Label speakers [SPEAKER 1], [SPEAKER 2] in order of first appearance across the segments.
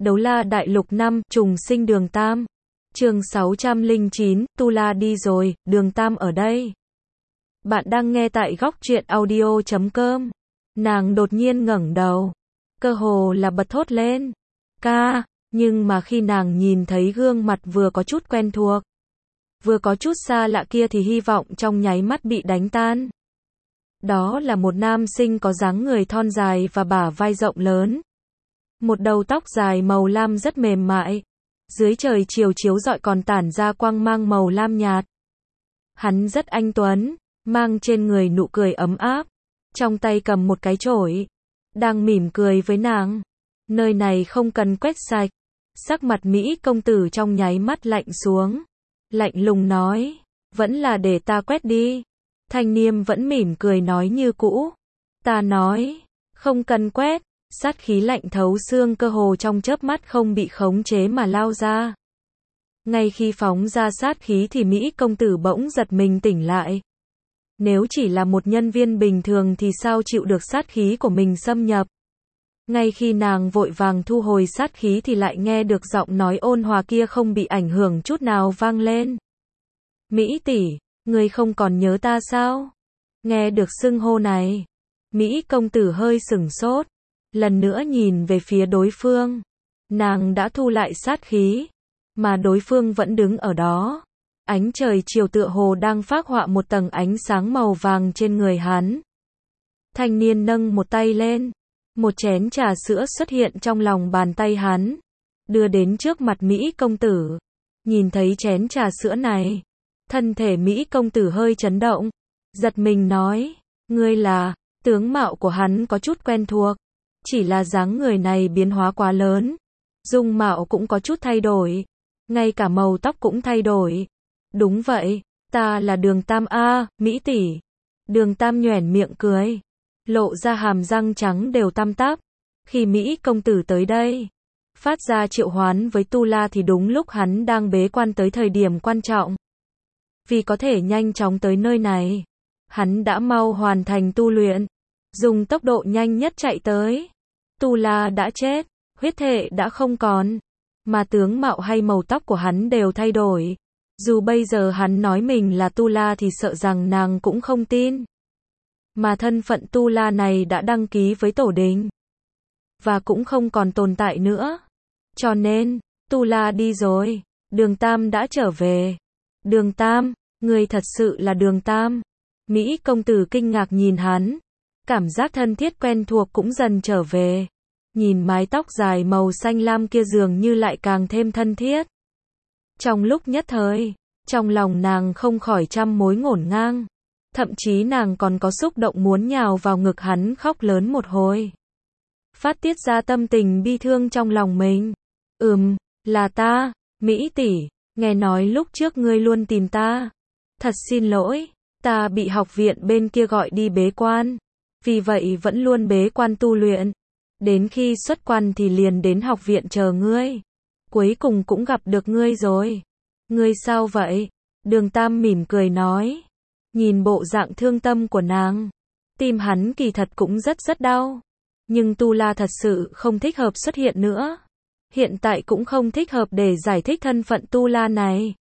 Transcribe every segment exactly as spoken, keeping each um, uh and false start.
[SPEAKER 1] Đấu La Đại Lục năm, trùng sinh Đường Tam. Chương sáu trăm lẻ chín, Tu La đi rồi, Đường Tam ở đây. Bạn đang nghe tại góc truyện audio chấm com. Nàng đột nhiên ngẩng đầu, cơ hồ là bật thốt lên. Ca, nhưng mà khi nàng nhìn thấy gương mặt vừa có chút quen thuộc, vừa có chút xa lạ kia thì hy vọng trong nháy mắt bị đánh tan. Đó là một nam sinh có dáng người thon dài và bả vai rộng lớn. Một đầu tóc dài màu lam rất mềm mại. Dưới trời chiều chiếu rọi còn tản ra quang mang màu lam nhạt. Hắn rất anh tuấn, mang trên người nụ cười ấm áp. Trong tay cầm một cái chổi, đang mỉm cười với nàng. Nơi này không cần quét sạch. Sắc mặt Mỹ công tử trong nháy mắt lạnh xuống. Lạnh lùng nói, vẫn là để ta quét đi. Thanh niên vẫn mỉm cười nói như cũ. Ta nói, không cần quét. Sát khí lạnh thấu xương cơ hồ trong chớp mắt không bị khống chế mà lao ra. Ngay khi phóng ra sát khí thì Mỹ công tử bỗng giật mình tỉnh lại. Nếu chỉ là một nhân viên bình thường thì sao chịu được sát khí của mình xâm nhập. Ngay khi nàng vội vàng thu hồi sát khí thì lại nghe được giọng nói ôn hòa kia không bị ảnh hưởng chút nào vang lên. Mỹ tỷ, ngươi không còn nhớ ta sao? Nghe được xưng hô này, Mỹ công tử hơi sửng sốt. Lần nữa nhìn về phía đối phương. Nàng đã thu lại sát khí. Mà đối phương vẫn đứng ở đó. Ánh trời chiều tựa hồ đang phác họa một tầng ánh sáng màu vàng trên người hắn. Thanh niên nâng một tay lên. Một chén trà sữa xuất hiện trong lòng bàn tay hắn. Đưa đến trước mặt Mỹ công tử. Nhìn thấy chén trà sữa này. Thân thể Mỹ công tử hơi chấn động. Giật mình nói. Ngươi là, tướng mạo của hắn có chút quen thuộc. Chỉ là dáng người này biến hóa quá lớn. Dung mạo cũng có chút thay đổi. Ngay cả màu tóc cũng thay đổi. Đúng vậy, ta là Đường Tam A, Mỹ tỷ. Đường Tam nhoẻn miệng cười. Lộ ra hàm răng trắng đều tăm tắp. Khi Mỹ công tử tới đây, phát ra triệu hoán với Tu La thì đúng lúc hắn đang bế quan tới thời điểm quan trọng. Vì có thể nhanh chóng tới nơi này, hắn đã mau hoàn thành tu luyện. Dùng tốc độ nhanh nhất chạy tới. Tu La đã chết, huyết thể đã không còn, mà tướng mạo hay màu tóc của hắn đều thay đổi. Dù bây giờ hắn nói mình là Tu La thì sợ rằng nàng cũng không tin. Mà thân phận Tu La này đã đăng ký với tổ đình, và cũng không còn tồn tại nữa. Cho nên, Tu La đi rồi, Đường Tam đã trở về. Đường Tam, người thật sự là Đường Tam. Mỹ công tử kinh ngạc nhìn hắn. Cảm giác thân thiết quen thuộc cũng dần trở về. Nhìn mái tóc dài màu xanh lam kia dường như lại càng thêm thân thiết. Trong lúc nhất thời, trong lòng nàng không khỏi trăm mối ngổn ngang. Thậm chí nàng còn có xúc động muốn nhào vào ngực hắn khóc lớn một hồi. Phát tiết ra tâm tình bi thương trong lòng mình. Ừm, là ta, Mỹ tỷ, nghe nói lúc trước ngươi luôn tìm ta. Thật xin lỗi, ta bị học viện bên kia gọi đi bế quan. Vì vậy vẫn luôn bế quan tu luyện. Đến khi xuất quan thì liền đến học viện chờ ngươi. Cuối cùng cũng gặp được ngươi rồi. Ngươi sao vậy? Đường Tam mỉm cười nói. Nhìn bộ dạng thương tâm của nàng, tim hắn kỳ thật cũng rất rất đau. Nhưng Tu La thật sự không thích hợp xuất hiện nữa. Hiện tại cũng không thích hợp để giải thích thân phận Tu La này.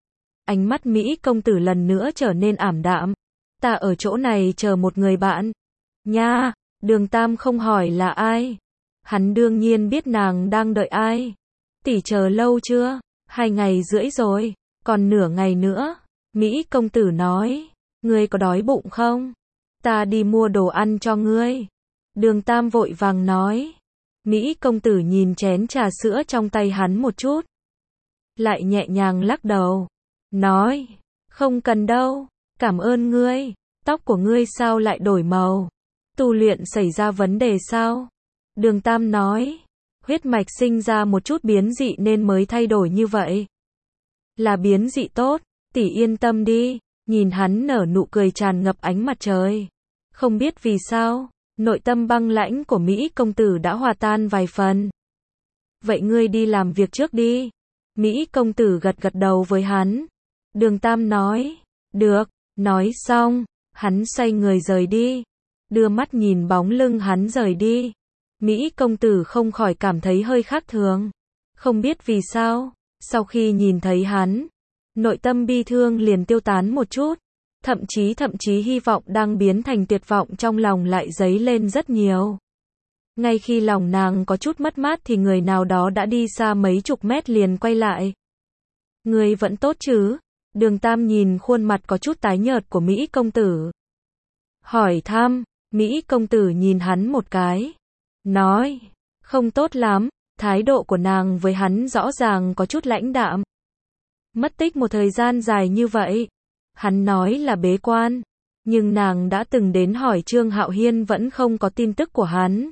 [SPEAKER 1] Ánh mắt Mỹ công tử lần nữa trở nên ảm đạm. Ta ở chỗ này chờ một người bạn. Nha, Đường Tam không hỏi là ai. Hắn đương nhiên biết nàng đang đợi ai. Tỷ chờ lâu chưa? Hai ngày rưỡi rồi, còn nửa ngày nữa. Mỹ công tử nói, ngươi có đói bụng không? Ta đi mua đồ ăn cho ngươi. Đường Tam vội vàng nói. Mỹ công tử nhìn chén trà sữa trong tay hắn một chút. Lại nhẹ nhàng lắc đầu. Nói, không cần đâu, cảm ơn ngươi. Tóc của ngươi sao lại đổi màu? Tu luyện xảy ra vấn đề sao? Đường Tam nói, huyết mạch sinh ra một chút biến dị nên mới thay đổi như vậy. Là biến dị tốt, tỷ yên tâm đi. Nhìn hắn nở nụ cười tràn ngập ánh mặt trời. Không biết vì sao, nội tâm băng lãnh của Mỹ công tử đã hòa tan vài phần. Vậy ngươi đi làm việc trước đi. Mỹ công tử gật gật đầu với hắn. Đường Tam nói, được, nói xong, hắn xoay người rời đi. Đưa mắt nhìn bóng lưng hắn rời đi. Mỹ công tử không khỏi cảm thấy hơi khác thường. Không biết vì sao, sau khi nhìn thấy hắn, nội tâm bi thương liền tiêu tán một chút. Thậm chí thậm chí hy vọng đang biến thành tuyệt vọng trong lòng lại dấy lên rất nhiều. Ngay khi lòng nàng có chút mất mát thì người nào đó đã đi xa mấy chục mét liền quay lại. Người vẫn tốt chứ? Đường Tam nhìn khuôn mặt có chút tái nhợt của Mỹ công tử. Hỏi thăm, Mỹ công tử nhìn hắn một cái. Nói, không tốt lắm, thái độ của nàng với hắn rõ ràng có chút lãnh đạm. Mất tích một thời gian dài như vậy. Hắn nói là bế quan. Nhưng nàng đã từng đến hỏi Trương Hạo Hiên vẫn không có tin tức của hắn.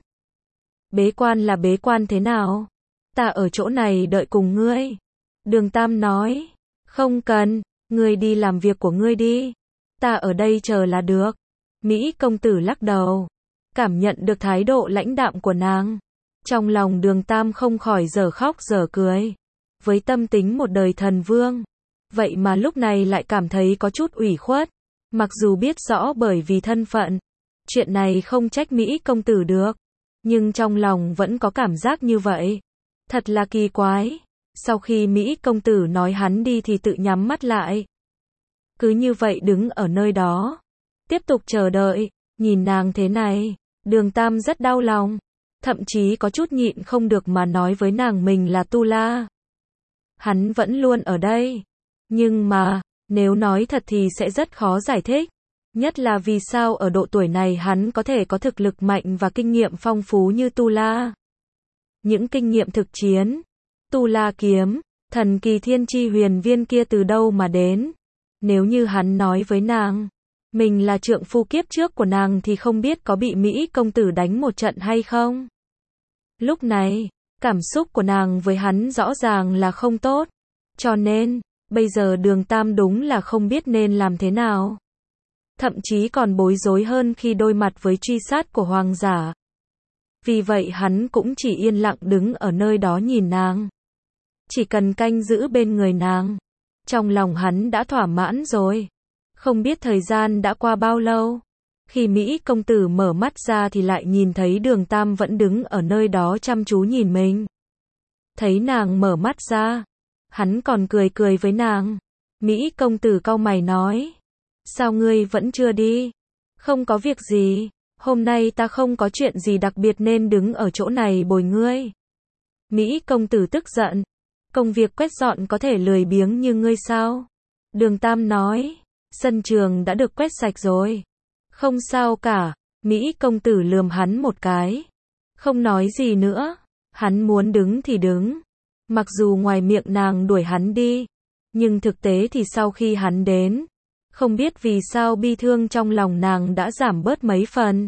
[SPEAKER 1] Bế quan là bế quan thế nào? Ta ở chỗ này đợi cùng ngươi. Đường Tam nói, không cần, ngươi đi làm việc của ngươi đi. Ta ở đây chờ là được. Mỹ công tử lắc đầu. Cảm nhận được thái độ lãnh đạm của nàng. Trong lòng Đường Tam không khỏi dở khóc dở cười. Với tâm tính một đời thần vương. Vậy mà lúc này lại cảm thấy có chút ủy khuất. Mặc dù biết rõ bởi vì thân phận. Chuyện này không trách Mỹ công tử được. Nhưng trong lòng vẫn có cảm giác như vậy. Thật là kỳ quái. Sau khi Mỹ công tử nói hắn đi thì tự nhắm mắt lại. Cứ như vậy đứng ở nơi đó. Tiếp tục chờ đợi. Nhìn nàng thế này. Đường Tam rất đau lòng. Thậm chí có chút nhịn không được mà nói với nàng mình là Tu La. Hắn vẫn luôn ở đây. Nhưng mà, nếu nói thật thì sẽ rất khó giải thích. Nhất là vì sao ở độ tuổi này hắn có thể có thực lực mạnh và kinh nghiệm phong phú như Tu La. Những kinh nghiệm thực chiến, Tu La kiếm, thần kỳ thiên chi huyền viên kia từ đâu mà đến. Nếu như hắn nói với nàng, mình là trượng phu kiếp trước của nàng thì không biết có bị Mỹ công tử đánh một trận hay không. Lúc này, cảm xúc của nàng với hắn rõ ràng là không tốt. Cho nên, bây giờ Đường Tam đúng là không biết nên làm thế nào. Thậm chí còn bối rối hơn khi đối mặt với truy sát của hoàng giả. Vì vậy hắn cũng chỉ yên lặng đứng ở nơi đó nhìn nàng. Chỉ cần canh giữ bên người nàng. Trong lòng hắn đã thỏa mãn rồi. Không biết thời gian đã qua bao lâu. Khi Mỹ công tử mở mắt ra thì lại nhìn thấy Đường Tam vẫn đứng ở nơi đó chăm chú nhìn mình. Thấy nàng mở mắt ra. Hắn còn cười cười với nàng. Mỹ công tử cau mày nói. Sao ngươi vẫn chưa đi? Không có việc gì. Hôm nay ta không có chuyện gì đặc biệt nên đứng ở chỗ này bồi ngươi. Mỹ công tử tức giận. Công việc quét dọn có thể lười biếng như ngươi sao? Đường Tam nói. Sân trường đã được quét sạch rồi. Không sao cả. Mỹ công tử lườm hắn một cái. Không nói gì nữa. Hắn muốn đứng thì đứng. Mặc dù ngoài miệng nàng đuổi hắn đi. Nhưng thực tế thì sau khi hắn đến. Không biết vì sao bi thương trong lòng nàng đã giảm bớt mấy phần.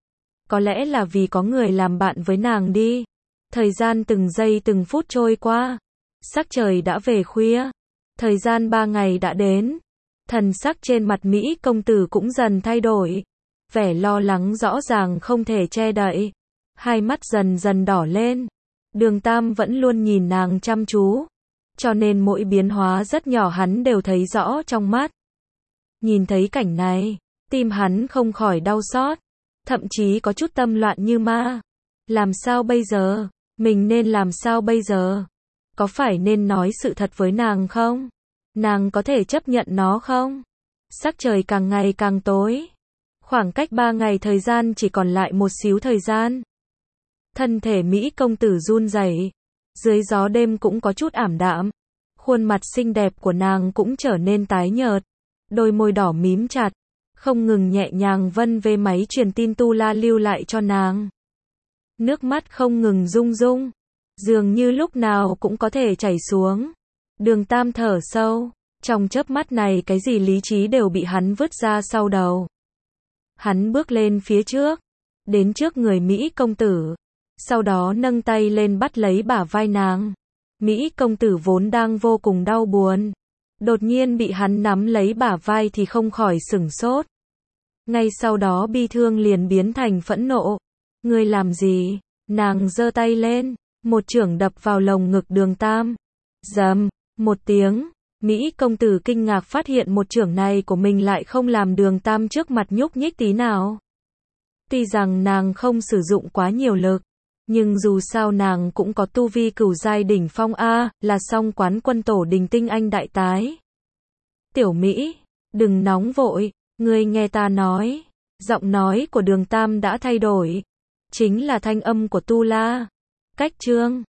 [SPEAKER 1] Có lẽ là vì có người làm bạn với nàng đi. Thời gian từng giây từng phút trôi qua. Sắc trời đã về khuya. Thời gian ba ngày đã đến. Thần sắc trên mặt Mỹ công tử cũng dần thay đổi. Vẻ lo lắng rõ ràng không thể che đậy. Hai mắt dần dần đỏ lên. Đường Tam vẫn luôn nhìn nàng chăm chú. Cho nên mỗi biến hóa rất nhỏ hắn đều thấy rõ trong mắt. Nhìn thấy cảnh này, tim hắn không khỏi đau xót. Thậm chí có chút tâm loạn như ma. Làm sao bây giờ? Mình nên làm sao bây giờ? Có phải nên nói sự thật với nàng không? Nàng có thể chấp nhận nó không? Sắc trời càng ngày càng tối. Khoảng cách ba ngày thời gian chỉ còn lại một xíu thời gian. Thân thể Mỹ công tử run rẩy. Dưới gió đêm cũng có chút ảm đạm. Khuôn mặt xinh đẹp của nàng cũng trở nên tái nhợt. Đôi môi đỏ mím chặt. Không ngừng nhẹ nhàng vân về máy truyền tin Tu La lưu lại cho nàng. Nước mắt không ngừng rung rung. Dường như lúc nào cũng có thể chảy xuống. Đường Tam thở sâu. Trong chớp mắt này cái gì lý trí đều bị hắn vứt ra sau đầu. Hắn bước lên phía trước. Đến trước người Mỹ công tử. Sau đó nâng tay lên bắt lấy bả vai nàng. Mỹ công tử vốn đang vô cùng đau buồn. Đột nhiên bị hắn nắm lấy bả vai thì không khỏi sửng sốt. Ngay sau đó bi thương liền biến thành phẫn nộ. Ngươi làm gì? Nàng giơ tay lên. Một chưởng đập vào lồng ngực Đường Tam. Dầm, một tiếng. Mỹ công tử kinh ngạc phát hiện một chưởng này của mình lại không làm Đường Tam trước mặt nhúc nhích tí nào. Tuy rằng nàng không sử dụng quá nhiều lực. Nhưng dù sao nàng cũng có tu vi cửu giai đỉnh phong a, là song quán quân tổ đình tinh anh đại tái. Tiểu Mỹ, đừng nóng vội, ngươi nghe ta nói. Giọng nói của Đường Tam đã thay đổi. Chính là thanh âm của Tu La. Cách Trương.